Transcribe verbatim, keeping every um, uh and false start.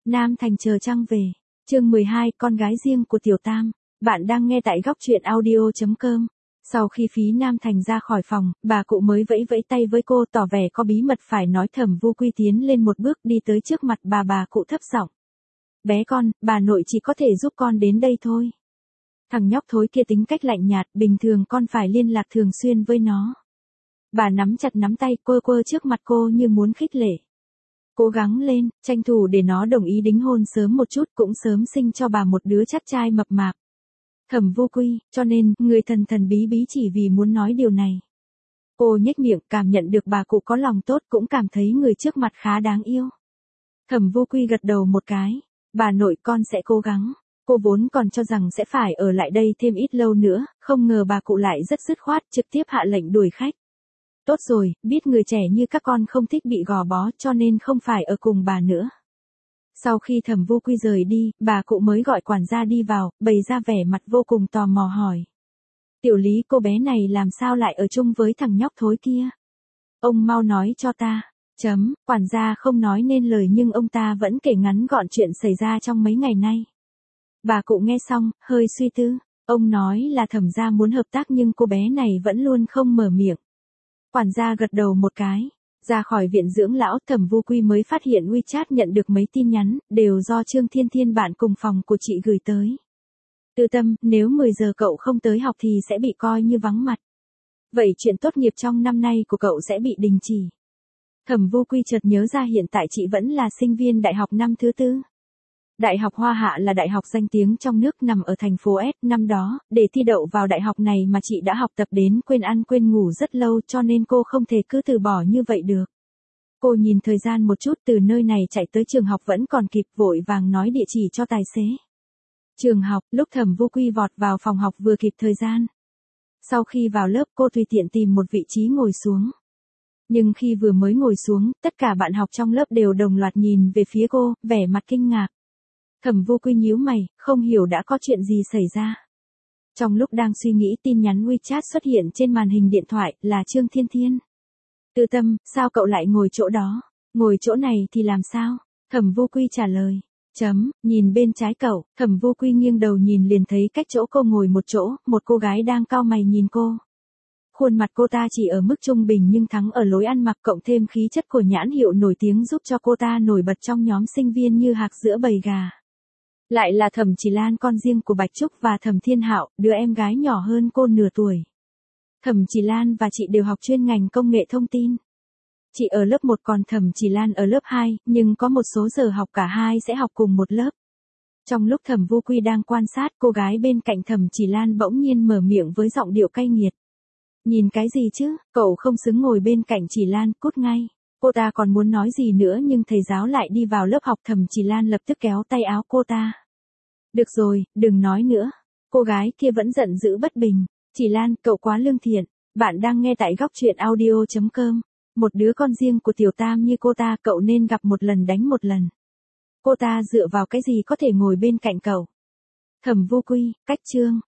Nam Thành chờ trăng về. Chương mười hai, con gái riêng của Tiểu Tam. Bạn đang nghe tại góc truyện audio chấm com. Sau khi Phí Nam Thành ra khỏi phòng, bà cụ mới vẫy vẫy tay với cô, tỏ vẻ có bí mật phải nói. Thẩm Vu Quy tiến lên một bước đi tới trước mặt bà bà cụ thấp giọng. Bé con, bà nội chỉ có thể giúp con đến đây thôi. Thằng nhóc thối kia tính cách lạnh nhạt, bình thường con phải liên lạc thường xuyên với nó. Bà nắm chặt nắm tay quơ quơ trước mặt cô như muốn khích lệ. Cố gắng lên, tranh thủ để nó đồng ý đính hôn sớm một chút, cũng sớm sinh cho bà một đứa chắt trai mập mạp. Thẩm Vu Quy, cho nên, người thần thần bí bí chỉ vì muốn nói điều này. Cô nhếch miệng, cảm nhận được bà cụ có lòng tốt, cũng cảm thấy người trước mặt khá đáng yêu. Thẩm Vu Quy gật đầu một cái. Bà nội, con sẽ cố gắng. Cô vốn còn cho rằng sẽ phải ở lại đây thêm ít lâu nữa, không ngờ bà cụ lại rất dứt khoát, trực tiếp hạ lệnh đuổi khách. Tốt rồi, biết người trẻ như các con không thích bị gò bó, cho nên không phải ở cùng bà nữa. Sau khi Thẩm Vu Quy rời đi, bà cụ mới gọi quản gia đi vào, bày ra vẻ mặt vô cùng tò mò hỏi. Tiểu Lý, cô bé này làm sao lại ở chung với thằng nhóc thối kia? Ông mau nói cho ta. Chấm, quản gia không nói nên lời nhưng ông ta vẫn kể ngắn gọn chuyện xảy ra trong mấy ngày nay. Bà cụ nghe xong, hơi suy tư. Ông nói là Thẩm gia muốn hợp tác nhưng cô bé này vẫn luôn không mở miệng. Quản gia gật đầu một cái. Ra khỏi viện dưỡng lão, Thẩm Vu Quy mới phát hiện WeChat nhận được mấy tin nhắn, đều do Trương Thiên Thiên bạn cùng phòng của chị gửi tới. Tư Tâm, nếu mười giờ cậu không tới học thì sẽ bị coi như vắng mặt. Vậy chuyện tốt nghiệp trong năm nay của cậu sẽ bị đình chỉ. Thẩm Vu Quy chợt nhớ ra hiện tại chị vẫn là sinh viên đại học năm thứ tư. Đại học Hoa Hạ là đại học danh tiếng trong nước nằm ở thành phố S. Năm đó, để thi đậu vào đại học này mà chị đã học tập đến quên ăn quên ngủ rất lâu, cho nên cô không thể cứ từ bỏ như vậy được. Cô nhìn thời gian một chút, từ nơi này chạy tới trường học vẫn còn kịp, vội vàng nói địa chỉ cho tài xế. Trường học, lúc Thẩm Vu Quy vọt vào phòng học vừa kịp thời gian. Sau khi vào lớp, cô tùy tiện tìm một vị trí ngồi xuống. Nhưng khi vừa mới ngồi xuống, tất cả bạn học trong lớp đều đồng loạt nhìn về phía cô, vẻ mặt kinh ngạc. Thẩm Vu Quy nhíu mày, không hiểu đã có chuyện gì xảy ra. Trong lúc đang suy nghĩ, tin nhắn WeChat xuất hiện trên màn hình điện thoại, là Trương Thiên Thiên. Tư Tâm, sao cậu lại ngồi chỗ đó? Ngồi chỗ này thì làm sao? Thẩm Vu Quy trả lời. Chấm, nhìn bên trái cậu. Thẩm Vu Quy nghiêng đầu nhìn liền thấy cách chỗ cô ngồi một chỗ, một cô gái đang cau mày nhìn cô. Khuôn mặt cô ta chỉ ở mức trung bình nhưng thắng ở lối ăn mặc, cộng thêm khí chất của nhãn hiệu nổi tiếng giúp cho cô ta nổi bật trong nhóm sinh viên như hạc giữa bầy gà. Lại là Thẩm Chỉ Lan, con riêng của Bạch Trúc và Thẩm Thiên Hạo, đứa em gái nhỏ hơn cô nửa tuổi. Thẩm Chỉ Lan và chị đều học chuyên ngành công nghệ thông tin. Chị ở lớp một còn Thẩm Chỉ Lan ở lớp hai, nhưng có một số giờ học cả hai sẽ học cùng một lớp. Trong lúc Thẩm Vu Quy đang quan sát, cô gái bên cạnh Thẩm Chỉ Lan bỗng nhiên mở miệng với giọng điệu cay nghiệt. Nhìn cái gì chứ, cậu không xứng ngồi bên cạnh Chỉ Lan, cút ngay. Cô ta còn muốn nói gì nữa nhưng thầy giáo lại đi vào lớp học. Thẩm Chỉ Lan lập tức kéo tay áo cô ta. Được rồi, đừng nói nữa. Cô gái kia vẫn giận dữ bất bình. Chỉ Lan, cậu quá lương thiện. Bạn đang nghe tại góc truyện audio chấm com. Một đứa con riêng của Tiểu Tam như cô ta, cậu nên gặp một lần đánh một lần. Cô ta dựa vào cái gì có thể ngồi bên cạnh cậu? Thẩm Vu Quy, cách chương.